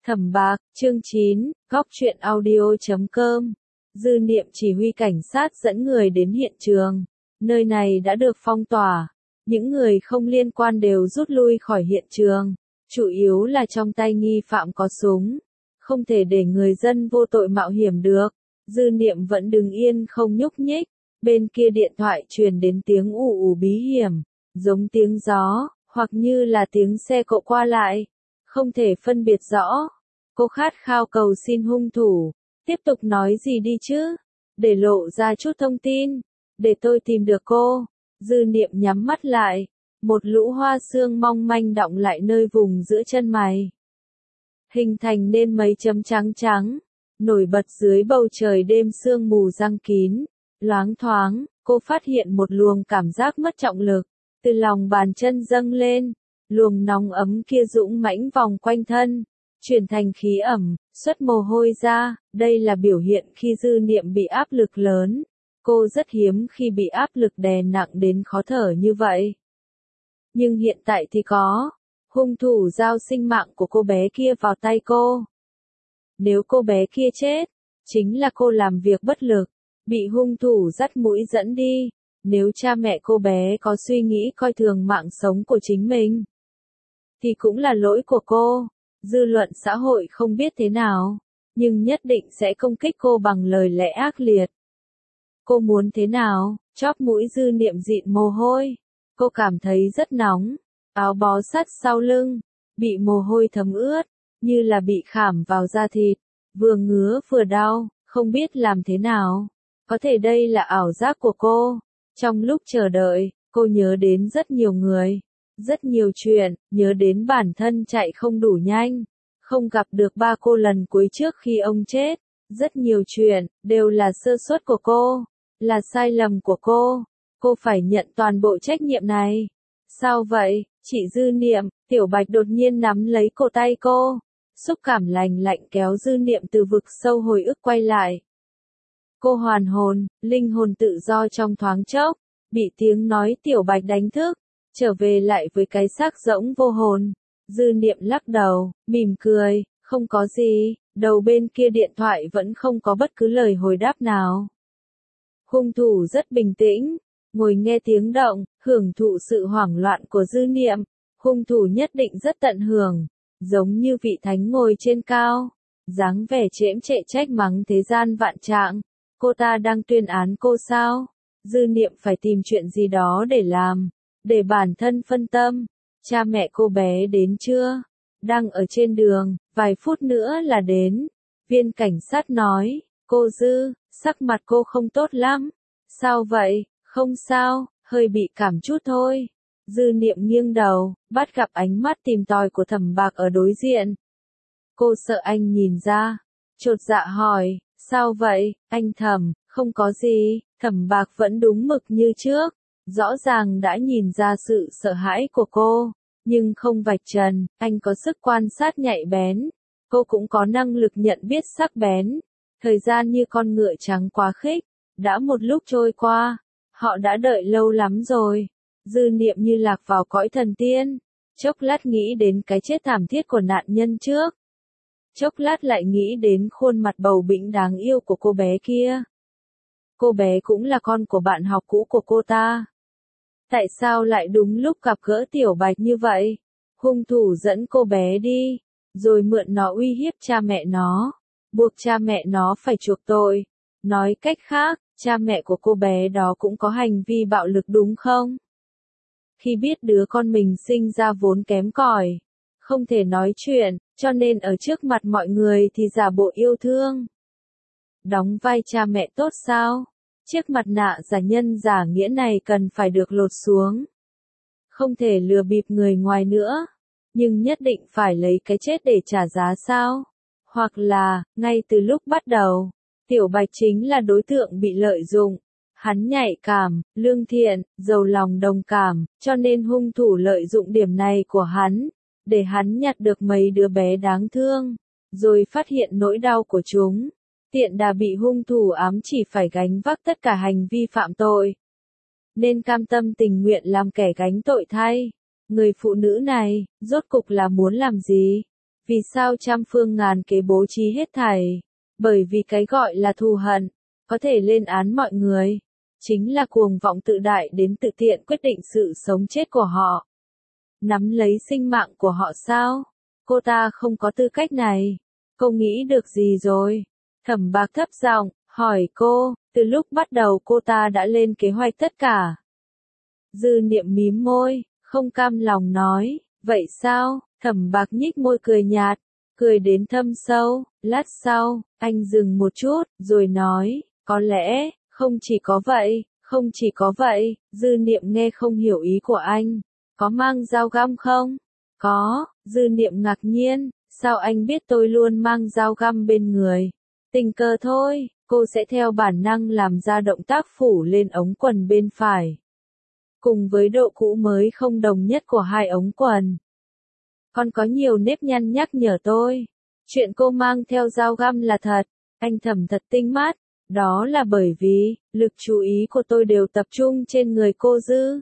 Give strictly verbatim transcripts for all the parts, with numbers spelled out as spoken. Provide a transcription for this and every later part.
Thẩm Bạc, chương chín, góc truyện audio chấm com. Dư Niệm chỉ huy cảnh sát dẫn người đến hiện trường. Nơi này đã được phong tỏa. Những người không liên quan đều rút lui khỏi hiện trường. Chủ yếu là trong tay nghi phạm có súng. Không thể để người dân vô tội mạo hiểm được. Dư Niệm vẫn đứng yên không nhúc nhích. Bên kia điện thoại truyền đến tiếng ù ù bí hiểm. Giống tiếng gió, hoặc như là tiếng xe cộ qua lại. Không thể phân biệt rõ. Cô khát khao cầu xin hung thủ. Tiếp tục nói gì đi chứ? Để lộ ra chút thông tin. Để tôi tìm được cô. Dư Niệm nhắm mắt lại. Một lũ hoa sương mong manh đọng lại nơi vùng giữa chân mày. Hình thành nên mấy chấm trắng trắng. Nổi bật dưới bầu trời đêm sương mù giăng kín. Loáng thoáng, cô phát hiện một luồng cảm giác mất trọng lực. Từ lòng bàn chân dâng lên. Luồng nóng ấm kia dũng mãnh vòng quanh thân. Chuyển thành khí ẩm, xuất mồ hôi ra, đây là biểu hiện khi Dư Niệm bị áp lực lớn. Cô rất hiếm khi bị áp lực đè nặng đến khó thở như vậy. Nhưng hiện tại thì có. Hung thủ giao sinh mạng của cô bé kia vào tay cô. Nếu cô bé kia chết, chính là cô làm việc bất lực, bị hung thủ dắt mũi dẫn đi. Nếu cha mẹ cô bé có suy nghĩ coi thường mạng sống của chính mình, thì cũng là lỗi của cô. Dư luận xã hội không biết thế nào, nhưng nhất định sẽ công kích cô bằng lời lẽ ác liệt. Cô muốn thế nào? Chóp mũi Dư Niệm dịn mồ hôi. Cô cảm thấy rất nóng. Áo bó sát sau lưng, bị mồ hôi thấm ướt, như là bị khảm vào da thịt. Vừa ngứa vừa đau, không biết làm thế nào. Có thể đây là ảo giác của cô. Trong lúc chờ đợi, cô nhớ đến rất nhiều người. Rất nhiều chuyện, nhớ đến bản thân chạy không đủ nhanh, không gặp được ba cô lần cuối trước khi ông chết. Rất nhiều chuyện, đều là sơ suất của cô, là sai lầm của cô. Cô phải nhận toàn bộ trách nhiệm này. Sao vậy, chị Dư Niệm? Tiểu Bạch đột nhiên nắm lấy cổ tay cô. Xúc cảm lành lạnh kéo Dư Niệm từ vực sâu hồi ức quay lại. Cô hoàn hồn, linh hồn tự do trong thoáng chốc, bị tiếng nói Tiểu Bạch đánh thức. Trở về lại với cái xác rỗng vô hồn. Dư Niệm lắc đầu, mỉm cười, không có gì. Đầu bên kia điện thoại vẫn không có bất cứ lời hồi đáp nào. Hung thủ rất bình tĩnh, ngồi nghe tiếng động, hưởng thụ sự hoảng loạn của Dư Niệm. Hung thủ nhất định rất tận hưởng, giống như vị thánh ngồi trên cao, dáng vẻ chễm chệ trách mắng thế gian vạn trạng. Cô ta đang tuyên án cô sao? Dư Niệm phải tìm chuyện gì đó để làm, để bản thân phân tâm. Cha mẹ cô bé đến chưa? Đang ở trên đường, vài phút nữa là đến. Viên cảnh sát nói, cô Dư, sắc mặt cô không tốt lắm. Sao vậy? Không sao, hơi bị cảm chút thôi. Dư Niệm nghiêng đầu, bắt gặp ánh mắt tìm tòi của Thẩm Bạc ở đối diện. Cô sợ anh nhìn ra, chột dạ hỏi, sao vậy, anh Thẩm? Không có gì. Thẩm Bạc vẫn đúng mực như trước. Rõ ràng đã nhìn ra sự sợ hãi của cô, nhưng không vạch trần. Anh có sức quan sát nhạy bén, cô cũng có năng lực nhận biết sắc bén. Thời gian như con ngựa trắng quá khích, đã một lúc trôi qua, họ đã đợi lâu lắm rồi. Dư Niệm như lạc vào cõi thần tiên, chốc lát nghĩ đến cái chết thảm thiết của nạn nhân trước, chốc lát lại nghĩ đến khuôn mặt bầu bĩnh đáng yêu của cô bé kia. Cô bé cũng là con của bạn học cũ của cô ta. Tại sao lại đúng lúc gặp gỡ Tiểu Bạch như vậy? Hung thủ dẫn cô bé đi, rồi mượn nó uy hiếp cha mẹ nó, buộc cha mẹ nó phải chuộc tội. Nói cách khác, cha mẹ của cô bé đó cũng có hành vi bạo lực đúng không? Khi biết đứa con mình sinh ra vốn kém cỏi, không thể nói chuyện, cho nên ở trước mặt mọi người thì giả bộ yêu thương. Đóng vai cha mẹ tốt sao? Chiếc mặt nạ giả nhân giả nghĩa này cần phải được lột xuống. Không thể lừa bịp người ngoài nữa. Nhưng nhất định phải lấy cái chết để trả giá sao? Hoặc là, ngay từ lúc bắt đầu, Tiểu Bạch chính là đối tượng bị lợi dụng. Hắn nhạy cảm, lương thiện, giàu lòng đồng cảm, cho nên hung thủ lợi dụng điểm này của hắn, để hắn nhặt được mấy đứa bé đáng thương, rồi phát hiện nỗi đau của chúng. Tiện đà bị hung thủ ám chỉ phải gánh vác tất cả hành vi phạm tội, nên cam tâm tình nguyện làm kẻ gánh tội thay. Người phụ nữ này, rốt cục là muốn làm gì? Vì sao trăm phương ngàn kế bố trí hết thảy? Bởi vì cái gọi là thù hận, có thể lên án mọi người, chính là cuồng vọng tự đại đến tự tiện quyết định sự sống chết của họ. Nắm lấy sinh mạng của họ sao? Cô ta không có tư cách này. Cô nghĩ được gì rồi? Thẩm Bạc thấp giọng hỏi cô, từ lúc bắt đầu cô ta đã lên kế hoạch tất cả. Dư Niệm mím môi, không cam lòng nói, vậy sao? Thẩm Bạc nhích môi cười nhạt, cười đến thâm sâu, lát sau, anh dừng một chút, rồi nói, có lẽ, không chỉ có vậy, không chỉ có vậy, Dư Niệm nghe không hiểu ý của anh, có mang dao găm không? Có, Dư Niệm ngạc nhiên, sao anh biết tôi luôn mang dao găm bên người? Tình cờ thôi, cô sẽ theo bản năng làm ra động tác phủ lên ống quần bên phải. Cùng với độ cũ mới không đồng nhất của hai ống quần. Còn có nhiều nếp nhăn nhắc nhở tôi. Chuyện cô mang theo dao găm là thật, anh Thẩm thật tinh mắt. Đó là bởi vì, lực chú ý của tôi đều tập trung trên người cô Dư.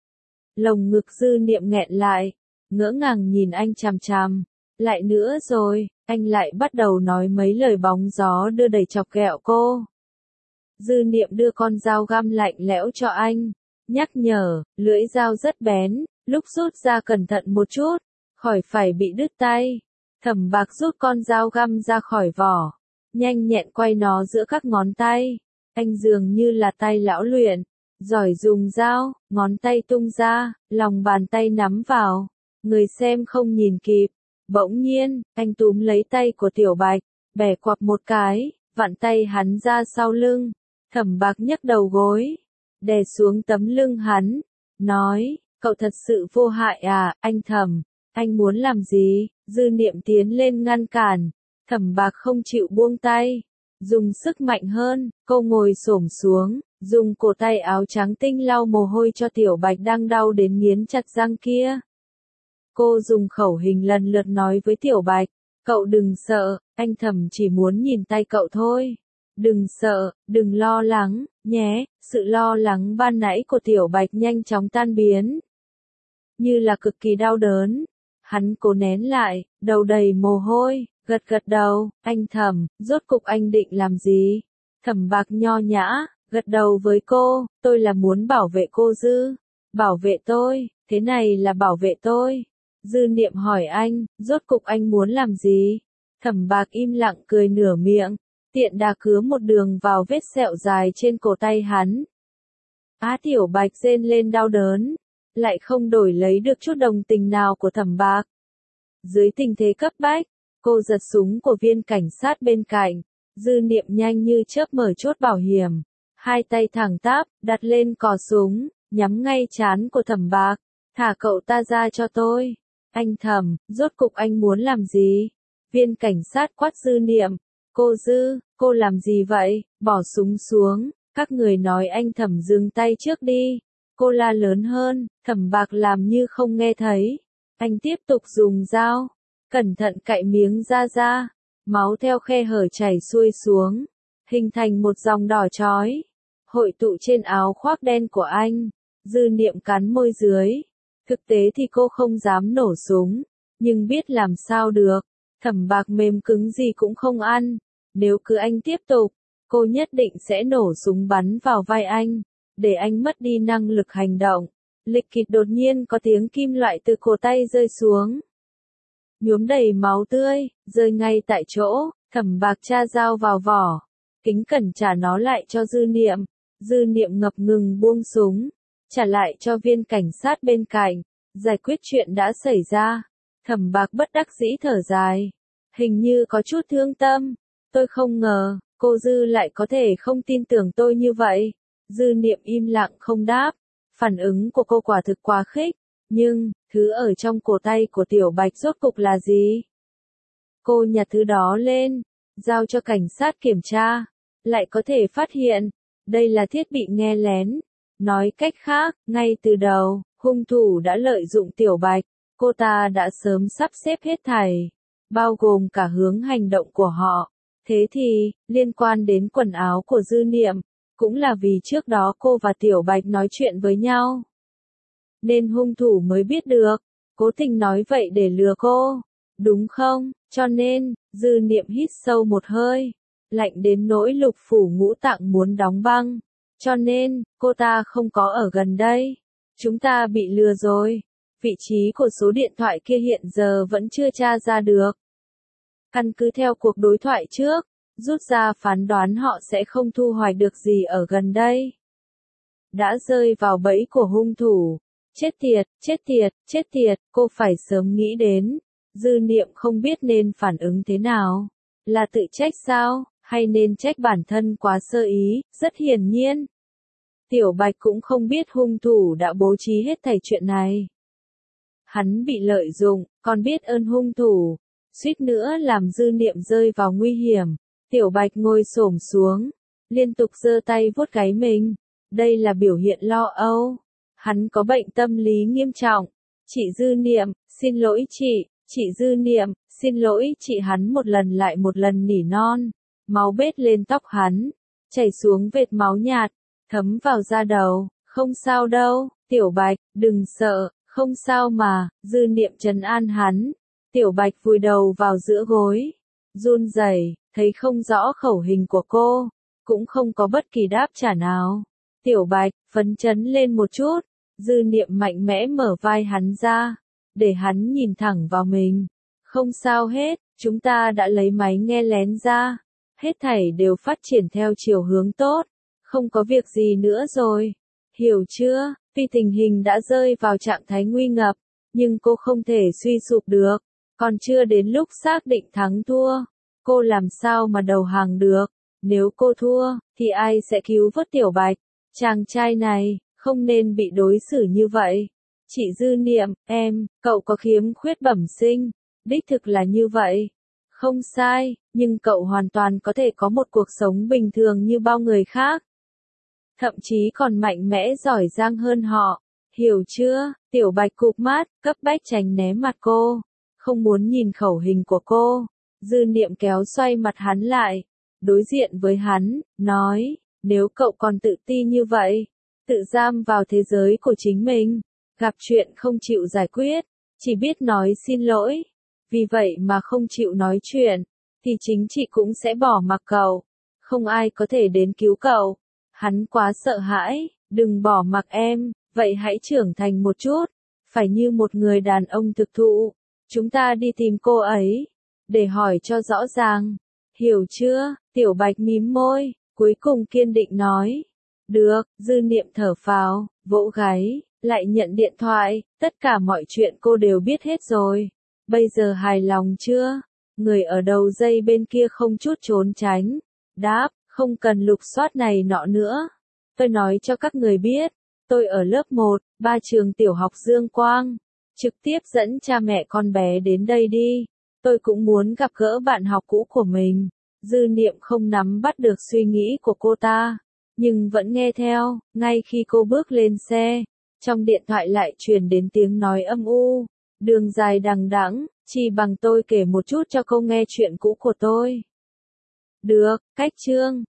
Lồng ngực Dư Niệm nghẹn lại, ngỡ ngàng nhìn anh chằm chằm. Lại nữa rồi, anh lại bắt đầu nói mấy lời bóng gió đưa đẩy chọc ghẹo cô. Dư Niệm đưa con dao găm lạnh lẽo cho anh, nhắc nhở, lưỡi dao rất bén, lúc rút ra cẩn thận một chút, khỏi phải bị đứt tay. Thẩm Bạc rút con dao găm ra khỏi vỏ, nhanh nhẹn quay nó giữa các ngón tay. Anh dường như là tay lão luyện, giỏi dùng dao, ngón tay tung ra, lòng bàn tay nắm vào. Người xem không nhìn kịp. Bỗng nhiên, anh túm lấy tay của Tiểu Bạch, bẻ quặp một cái, vặn tay hắn ra sau lưng. Thẩm Bạc nhấc đầu gối, đè xuống tấm lưng hắn, nói, cậu thật sự vô hại à, anh Thẩm, anh muốn làm gì? Dư Niệm tiến lên ngăn cản, Thẩm Bạc không chịu buông tay, dùng sức mạnh hơn, cô ngồi xổm xuống, dùng cổ tay áo trắng tinh lau mồ hôi cho Tiểu Bạch đang đau đến nghiến chặt răng kia. Cô dùng khẩu hình lần lượt nói với Tiểu Bạch, cậu đừng sợ, anh Thẩm chỉ muốn nhìn tay cậu thôi. Đừng sợ, đừng lo lắng, nhé. Sự lo lắng ban nãy của Tiểu Bạch nhanh chóng tan biến. Như là cực kỳ đau đớn. Hắn cố nén lại, đầu đầy mồ hôi, gật gật đầu, anh Thẩm, rốt cục anh định làm gì? Thẩm Bạc nho nhã, gật đầu với cô, tôi là muốn bảo vệ cô Dư. Bảo vệ tôi, thế này là bảo vệ tôi. Dư Niệm hỏi anh, rốt cục anh muốn làm gì? Thẩm Bạc im lặng cười nửa miệng, tiện đà cứa một đường vào vết sẹo dài trên cổ tay hắn. Á Tiểu Bạch rên lên đau đớn, lại không đổi lấy được chút đồng tình nào của Thẩm Bạc. Dưới tình thế cấp bách, cô giật súng của viên cảnh sát bên cạnh, Dư Niệm nhanh như chớp mở chốt bảo hiểm, hai tay thẳng tắp, đặt lên cò súng, nhắm ngay trán của Thẩm Bạc, thả cậu ta ra cho tôi. Anh Thẩm, rốt cục anh muốn làm gì? Viên cảnh sát quát Dư Niệm, cô Dư, cô làm gì vậy? Bỏ súng xuống, các người nói anh Thẩm dừng tay trước đi. Cô la lớn hơn, Thẩm Bạc làm như không nghe thấy. Anh tiếp tục dùng dao, cẩn thận cạy miếng da ra, máu theo khe hở chảy xuôi xuống, hình thành một dòng đỏ chói, hội tụ trên áo khoác đen của anh. Dư Niệm cắn môi dưới. Thực tế thì cô không dám nổ súng, nhưng biết làm sao được. Thẩm Bạc mềm cứng gì cũng không ăn. Nếu cứ anh tiếp tục, cô nhất định sẽ nổ súng bắn vào vai anh, để anh mất đi năng lực hành động. Lịch kịch đột nhiên có tiếng kim loại từ cổ tay rơi xuống. Nhuốm đầy máu tươi, rơi ngay tại chỗ. Thẩm Bạc tra dao vào vỏ, kính cẩn trả nó lại cho Dư Niệm. Dư Niệm ngập ngừng buông súng, trả lại cho viên cảnh sát bên cạnh, giải quyết chuyện đã xảy ra. Thẩm Bạc bất đắc dĩ thở dài, hình như có chút thương tâm. Tôi không ngờ, cô Dư lại có thể không tin tưởng tôi như vậy. Dư Niệm im lặng không đáp, phản ứng của cô quả thực quá khích, nhưng, thứ ở trong cổ tay của Tiểu Bạch rốt cục là gì? Cô nhặt thứ đó lên, giao cho cảnh sát kiểm tra, lại có thể phát hiện, đây là thiết bị nghe lén. Nói cách khác, ngay từ đầu, hung thủ đã lợi dụng Tiểu Bạch, cô ta đã sớm sắp xếp hết thảy, bao gồm cả hướng hành động của họ. Thế thì, liên quan đến quần áo của Dư Niệm, cũng là vì trước đó cô và Tiểu Bạch nói chuyện với nhau. Nên hung thủ mới biết được, cố tình nói vậy để lừa cô. đúng không? Cho nên, Dư Niệm hít sâu một hơi, lạnh đến nỗi lục phủ ngũ tạng muốn đóng băng. Cho nên, cô ta không có ở gần đây. Chúng ta bị lừa rồi. Vị trí của số điện thoại kia hiện giờ vẫn chưa tra ra được. Căn cứ theo cuộc đối thoại trước, rút ra phán đoán họ sẽ không thu hoạch được gì ở gần đây. Đã rơi vào bẫy của hung thủ. Chết tiệt, chết tiệt, chết tiệt, cô phải sớm nghĩ đến. Dư Niệm không biết nên phản ứng thế nào. Là tự trách sao, hay nên trách bản thân quá sơ ý, rất hiển nhiên. Tiểu Bạch cũng không biết hung thủ đã bố trí hết thảy chuyện này. Hắn bị lợi dụng, còn biết ơn hung thủ, suýt nữa làm Dư Niệm rơi vào nguy hiểm. Tiểu Bạch ngồi xổm xuống, liên tục giơ tay vuốt gáy mình. Đây là biểu hiện lo âu. Hắn có bệnh tâm lý nghiêm trọng. Chị Dư Niệm, xin lỗi chị, chị Dư Niệm, xin lỗi chị, hắn một lần lại một lần nỉ non. Máu bết lên tóc hắn, chảy xuống vệt máu nhạt, thấm vào da đầu. Không sao đâu, Tiểu Bạch, đừng sợ, không sao mà. Dư Niệm trấn an hắn. Tiểu Bạch vùi đầu vào giữa gối, run rẩy, thấy không rõ khẩu hình của cô, cũng không có bất kỳ đáp trả nào. Tiểu Bạch, phấn chấn lên một chút. Dư Niệm mạnh mẽ mở vai hắn ra, để hắn nhìn thẳng vào mình. Không sao hết, chúng ta đã lấy máy nghe lén ra. Hết thảy đều phát triển theo chiều hướng tốt. Không có việc gì nữa rồi. Hiểu chưa? Vì tình hình đã rơi vào trạng thái nguy ngập, nhưng cô không thể suy sụp được. Còn chưa đến lúc xác định thắng thua. Cô làm sao mà đầu hàng được? Nếu cô thua, thì ai sẽ cứu vớt Tiểu Bạch? Chàng trai này, không nên bị đối xử như vậy. Chị Dư Niệm, em, cậu có khiếm khuyết bẩm sinh. Đích thực là như vậy. Không sai, nhưng cậu hoàn toàn có thể có một cuộc sống bình thường như bao người khác. Thậm chí còn mạnh mẽ giỏi giang hơn họ. Hiểu chưa? Tiểu Bạch cụp mắt, cấp bách tránh né mặt cô. Không muốn nhìn khẩu hình của cô. Dư Niệm kéo xoay mặt hắn lại. Đối diện với hắn, nói, nếu cậu còn tự ti như vậy, tự giam vào thế giới của chính mình, gặp chuyện không chịu giải quyết, chỉ biết nói xin lỗi, vì vậy mà không chịu nói chuyện, thì chính chị cũng sẽ bỏ mặc cậu. Không ai có thể đến cứu cậu. Hắn quá sợ hãi, đừng bỏ mặc em, vậy hãy trưởng thành một chút, phải như một người đàn ông thực thụ. Chúng ta đi tìm cô ấy, để hỏi cho rõ ràng. Hiểu chưa? Tiểu Bạch mím môi, cuối cùng kiên định nói. Được, Dư Niệm thở phào, vỗ gáy, lại nhận điện thoại, tất cả mọi chuyện cô đều biết hết rồi. Bây giờ hài lòng chưa? Người ở đầu dây bên kia không chút trốn tránh. Đáp, không cần lục soát này nọ nữa. Tôi nói cho các người biết, tôi ở lớp một, ba trường tiểu học Dương Quang. Trực tiếp dẫn cha mẹ con bé đến đây đi. Tôi cũng muốn gặp gỡ bạn học cũ của mình. Dư Niệm không nắm bắt được suy nghĩ của cô ta, nhưng vẫn nghe theo. Ngay khi cô bước lên xe, trong điện thoại lại truyền đến tiếng nói âm u. Đường dài đằng đẵng, chỉ bằng tôi kể một chút cho cô nghe chuyện cũ của tôi. Được, cách chương.